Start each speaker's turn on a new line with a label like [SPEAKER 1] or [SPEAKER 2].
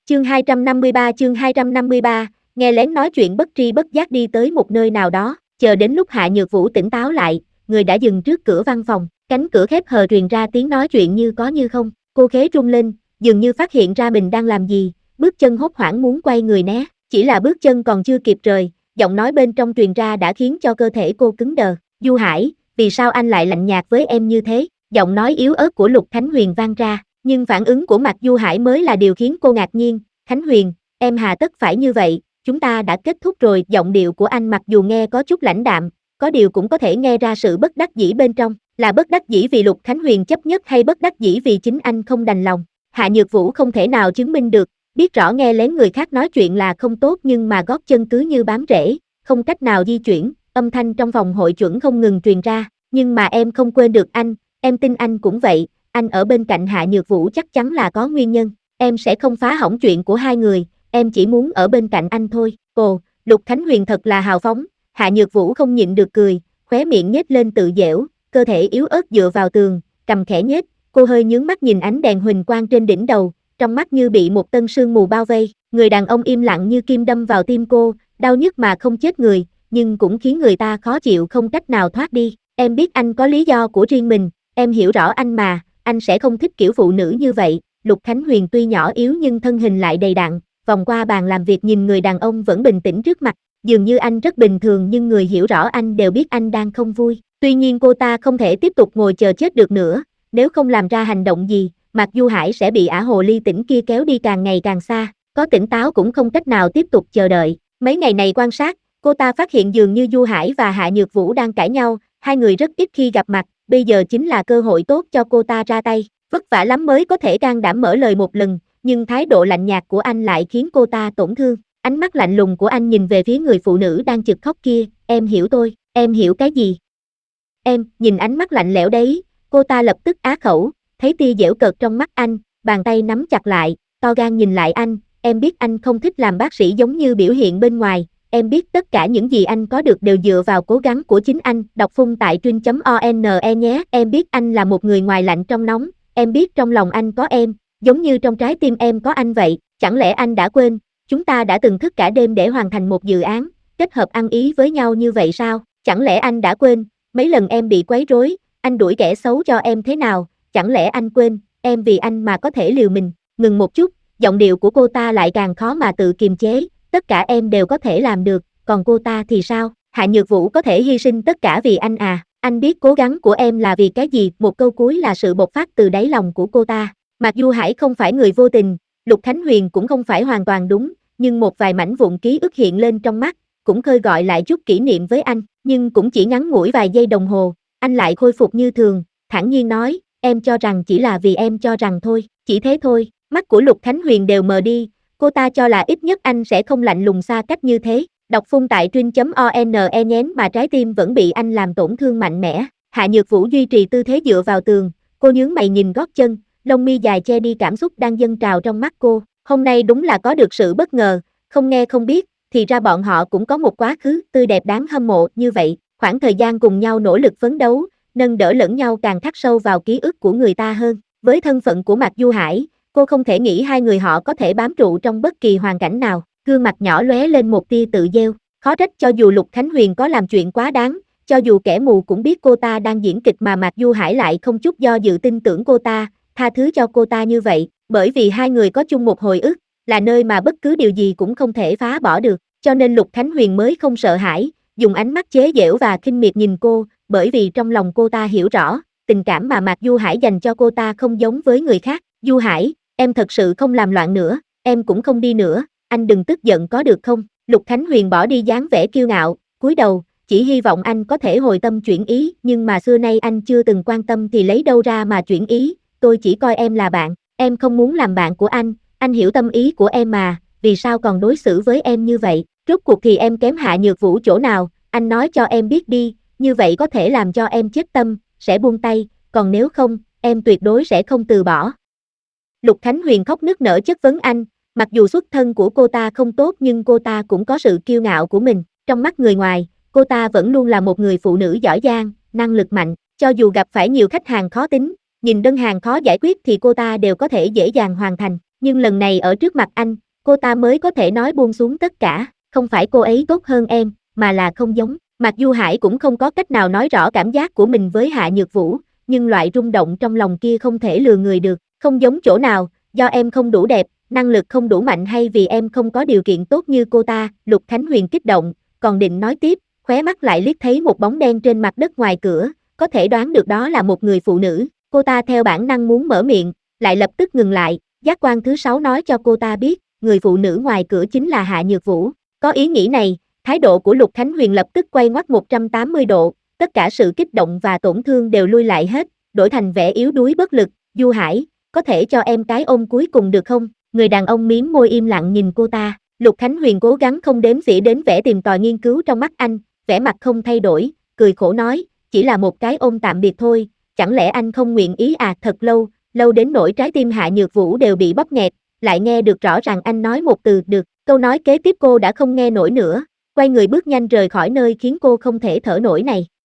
[SPEAKER 1] Chương 253, nghe lén nói chuyện bất tri bất giác đi tới một nơi nào đó, chờ đến lúc Hạ Nhược Vũ tỉnh táo lại, người đã dừng trước cửa văn phòng, cánh cửa khép hờ truyền ra tiếng nói chuyện như có như không, cô khế rung lên, dường như phát hiện ra mình đang làm gì, bước chân hốt hoảng muốn quay người né, chỉ là bước chân còn chưa kịp rời, giọng nói bên trong truyền ra đã khiến cho cơ thể cô cứng đờ, Du Hải, vì sao anh lại lạnh nhạt với em như thế, giọng nói yếu ớt của Lục Khánh Huyền vang ra. Nhưng phản ứng của Mạc Du Hải mới là điều khiến cô ngạc nhiên, Khánh Huyền, em hà tất phải như vậy, chúng ta đã kết thúc rồi, giọng điệu của anh mặc dù nghe có chút lãnh đạm, có điều cũng có thể nghe ra sự bất đắc dĩ bên trong, là bất đắc dĩ vì Lục Khánh Huyền chấp nhất hay bất đắc dĩ vì chính anh không đành lòng. Hạ Nhược Vũ không thể nào chứng minh được, biết rõ nghe lén người khác nói chuyện là không tốt nhưng mà gót chân cứ như bám rễ, không cách nào di chuyển, âm thanh trong phòng hội chuẩn không ngừng truyền ra, nhưng mà em không quên được anh, em tin anh cũng vậy. Anh ở bên cạnh Hạ Nhược Vũ chắc chắn là có nguyên nhân, em sẽ không phá hỏng chuyện của hai người, em chỉ muốn ở bên cạnh anh thôi. Ồ, Lục Khánh Huyền thật là hào phóng, Hạ Nhược Vũ không nhịn được cười, khóe miệng nhếch lên tự giễu, cơ thể yếu ớt dựa vào tường, cầm khẽ nhếch, cô hơi nhướng mắt nhìn ánh đèn huỳnh quang trên đỉnh đầu, trong mắt như bị một tầng sương mù bao vây, người đàn ông im lặng như kim đâm vào tim cô, đau nhức mà không chết người, nhưng cũng khiến người ta khó chịu không cách nào thoát đi. Em biết anh có lý do của riêng mình, em hiểu rõ anh mà. Anh sẽ không thích kiểu phụ nữ như vậy. Lục Khánh Huyền tuy nhỏ yếu nhưng thân hình lại đầy đặn, vòng qua bàn làm việc nhìn người đàn ông vẫn bình tĩnh trước mặt, dường như anh rất bình thường nhưng người hiểu rõ anh đều biết anh đang không vui. Tuy nhiên cô ta không thể tiếp tục ngồi chờ chết được nữa, nếu không làm ra hành động gì, Mạc Du Hải sẽ bị ả hồ ly tỉnh kia kéo đi càng ngày càng xa, có tỉnh táo cũng không cách nào tiếp tục chờ đợi. Mấy ngày này quan sát, cô ta phát hiện dường như Du Hải và Hạ Nhược Vũ đang cãi nhau, hai người rất ít khi gặp mặt. Bây giờ chính là cơ hội tốt cho cô ta ra tay, vất vả lắm mới có thể can đảm mở lời một lần, nhưng thái độ lạnh nhạt của anh lại khiến cô ta tổn thương, ánh mắt lạnh lùng của anh nhìn về phía người phụ nữ đang chực khóc kia, em hiểu tôi, em hiểu cái gì? Em, nhìn ánh mắt lạnh lẽo đấy, cô ta lập tức á khẩu, thấy tia giễu cợt trong mắt anh, bàn tay nắm chặt lại, to gan nhìn lại anh, em biết anh không thích làm bác sĩ giống như biểu hiện bên ngoài. Em biết tất cả những gì anh có được đều dựa vào cố gắng của chính anh, đọc phun tại truyện.one nhé. Em biết anh là một người ngoài lạnh trong nóng, em biết trong lòng anh có em, giống như trong trái tim em có anh vậy, chẳng lẽ anh đã quên, chúng ta đã từng thức cả đêm để hoàn thành một dự án, kết hợp ăn ý với nhau như vậy sao, chẳng lẽ anh đã quên, mấy lần em bị quấy rối, anh đuổi kẻ xấu cho em thế nào, chẳng lẽ anh quên, em vì anh mà có thể liều mình, ngừng một chút, giọng điệu của cô ta lại càng khó mà tự kiềm chế. Tất cả em đều có thể làm được, còn cô ta thì sao? Hạ Nhược Vũ có thể hy sinh tất cả vì anh à? Anh biết cố gắng của em là vì cái gì? Một câu cuối là sự bộc phát từ đáy lòng của cô ta. Mặc dù Hải không phải người vô tình, Lục Khánh Huyền cũng không phải hoàn toàn đúng, nhưng một vài mảnh vụn ký ức hiện lên trong mắt, cũng khơi gọi lại chút kỷ niệm với anh, nhưng cũng chỉ ngắn ngủi vài giây đồng hồ, anh lại khôi phục như thường, thản nhiên nói, em cho rằng chỉ là vì em cho rằng thôi, chỉ thế thôi. Mắt của Lục Khánh Huyền đều mờ đi. Cô ta cho là ít nhất anh sẽ không lạnh lùng xa cách như thế, đọc phun tại truyện.one nhén mà trái tim vẫn bị anh làm tổn thương mạnh mẽ. Hạ Nhược Vũ duy trì tư thế dựa vào tường, cô nhướng mày nhìn gót chân, lông mi dài che đi cảm xúc đang dâng trào trong mắt cô. Hôm nay đúng là có được sự bất ngờ, không nghe không biết, thì ra bọn họ cũng có một quá khứ tươi đẹp đáng hâm mộ như vậy. Khoảng thời gian cùng nhau nỗ lực phấn đấu, nâng đỡ lẫn nhau càng khắc sâu vào ký ức của người ta hơn. Với thân phận của Mạc Du Hải, cô không thể nghĩ hai người họ có thể bám trụ trong bất kỳ hoàn cảnh nào, gương mặt nhỏ lóe lên một tia tự giễu, khó trách cho dù Lục Khánh Huyền có làm chuyện quá đáng, cho dù kẻ mù cũng biết cô ta đang diễn kịch mà Mạc Du Hải lại không chút do dự tin tưởng cô ta, tha thứ cho cô ta như vậy, bởi vì hai người có chung một hồi ức, là nơi mà bất cứ điều gì cũng không thể phá bỏ được, cho nên Lục Khánh Huyền mới không sợ hãi, dùng ánh mắt chế giễu và khinh miệt nhìn cô, bởi vì trong lòng cô ta hiểu rõ, tình cảm mà Mạc Du Hải dành cho cô ta không giống với người khác. Du Hải, em thật sự không làm loạn nữa, em cũng không đi nữa, anh đừng tức giận có được không? Lục Khánh Huyền bỏ đi dáng vẻ kiêu ngạo, cúi đầu, chỉ hy vọng anh có thể hồi tâm chuyển ý, nhưng mà xưa nay anh chưa từng quan tâm thì lấy đâu ra mà chuyển ý, tôi chỉ coi em là bạn, em không muốn làm bạn của anh hiểu tâm ý của em mà, vì sao còn đối xử với em như vậy, rốt cuộc thì em kém Hạ Nhược Vũ chỗ nào, anh nói cho em biết đi, như vậy có thể làm cho em chết tâm, sẽ buông tay, còn nếu không, em tuyệt đối sẽ không từ bỏ. Lục Khánh Huyền khóc nức nở chất vấn anh, mặc dù xuất thân của cô ta không tốt nhưng cô ta cũng có sự kiêu ngạo của mình, trong mắt người ngoài, cô ta vẫn luôn là một người phụ nữ giỏi giang, năng lực mạnh, cho dù gặp phải nhiều khách hàng khó tính, nhìn đơn hàng khó giải quyết thì cô ta đều có thể dễ dàng hoàn thành, nhưng lần này ở trước mặt anh, cô ta mới có thể nói buông xuống tất cả, không phải cô ấy tốt hơn em, mà là không giống. Mạc Du Hải cũng không có cách nào nói rõ cảm giác của mình với Hạ Nhược Vũ, nhưng loại rung động trong lòng kia không thể lừa người được, không giống chỗ nào, do em không đủ đẹp, năng lực không đủ mạnh hay vì em không có điều kiện tốt như cô ta, Lục Khánh Huyền kích động, còn định nói tiếp, khóe mắt lại liếc thấy một bóng đen trên mặt đất ngoài cửa, có thể đoán được đó là một người phụ nữ, cô ta theo bản năng muốn mở miệng, lại lập tức ngừng lại, giác quan thứ 6 nói cho cô ta biết, người phụ nữ ngoài cửa chính là Hạ Nhược Vũ, có ý nghĩ này, thái độ của Lục Khánh Huyền lập tức quay ngoắt 180 độ, tất cả sự kích động và tổn thương đều lui lại hết, đổi thành vẻ yếu đuối bất lực, Du Hải, có thể cho em cái ôm cuối cùng được không? Người đàn ông mím môi im lặng nhìn cô ta, Lục Khánh Huyền cố gắng không đếm xỉa đến vẻ tìm tòi nghiên cứu trong mắt anh, vẻ mặt không thay đổi, cười khổ nói, chỉ là một cái ôm tạm biệt thôi, chẳng lẽ anh không nguyện ý à? Thật lâu, lâu đến nỗi trái tim Hạ Nhược Vũ đều bị bóp nghẹt, lại nghe được rõ ràng anh nói một từ được, câu nói kế tiếp cô đã không nghe nổi nữa, quay người bước nhanh rời khỏi nơi khiến cô không thể thở nổi này.